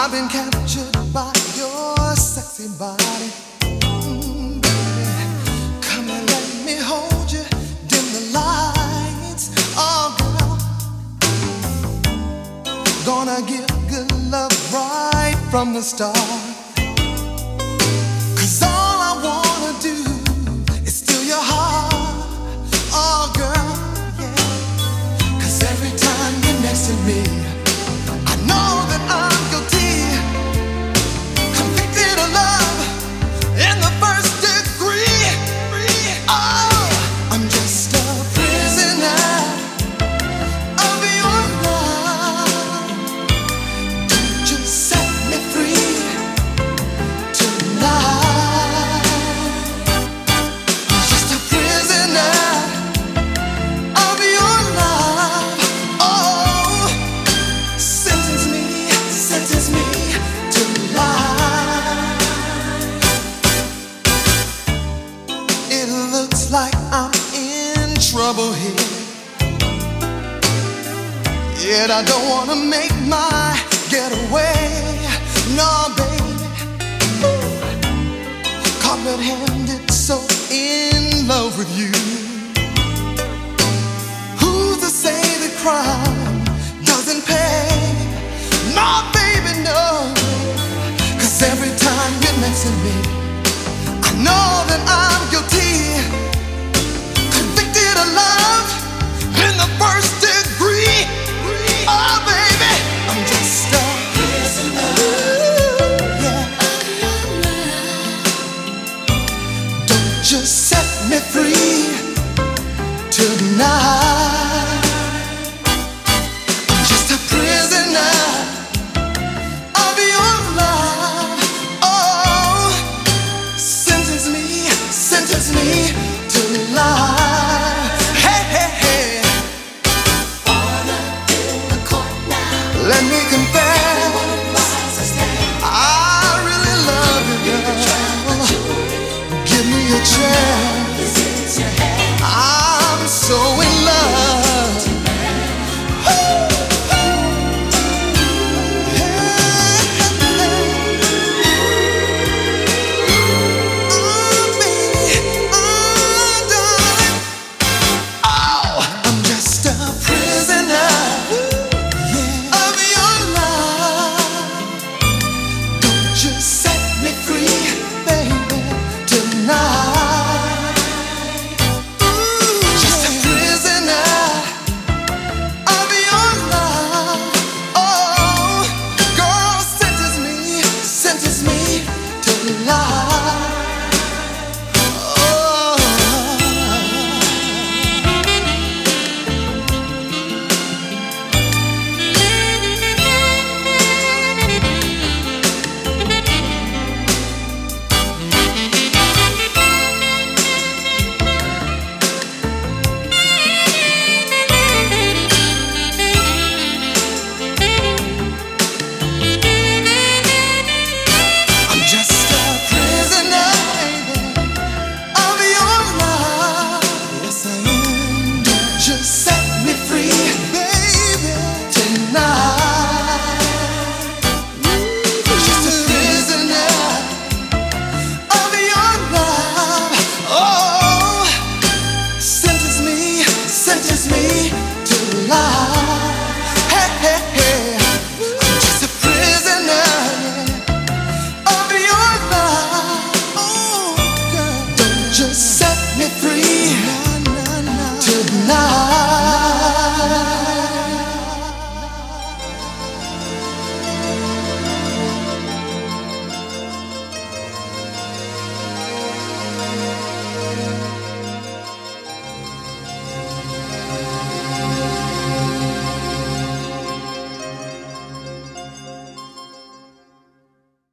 I've been captured by your sexy body. Baby, come and let me hold you. Dim the lights, oh girl. Gonna give good love right from the start. 'Cause all I wanna do is steal your heart, oh girl, yeah. 'Cause every time you're next to me, I know that I'm guilty, convicted of love in the first degree. Oh, I'm just a prisoner of your love. You just set me free tonight. I'm just a prisoner of your love. Oh, sentence me to life. It looks like I'm in trouble here, yet I don't wanna make my getaway. No, baby, caught red-handed, so in love with you.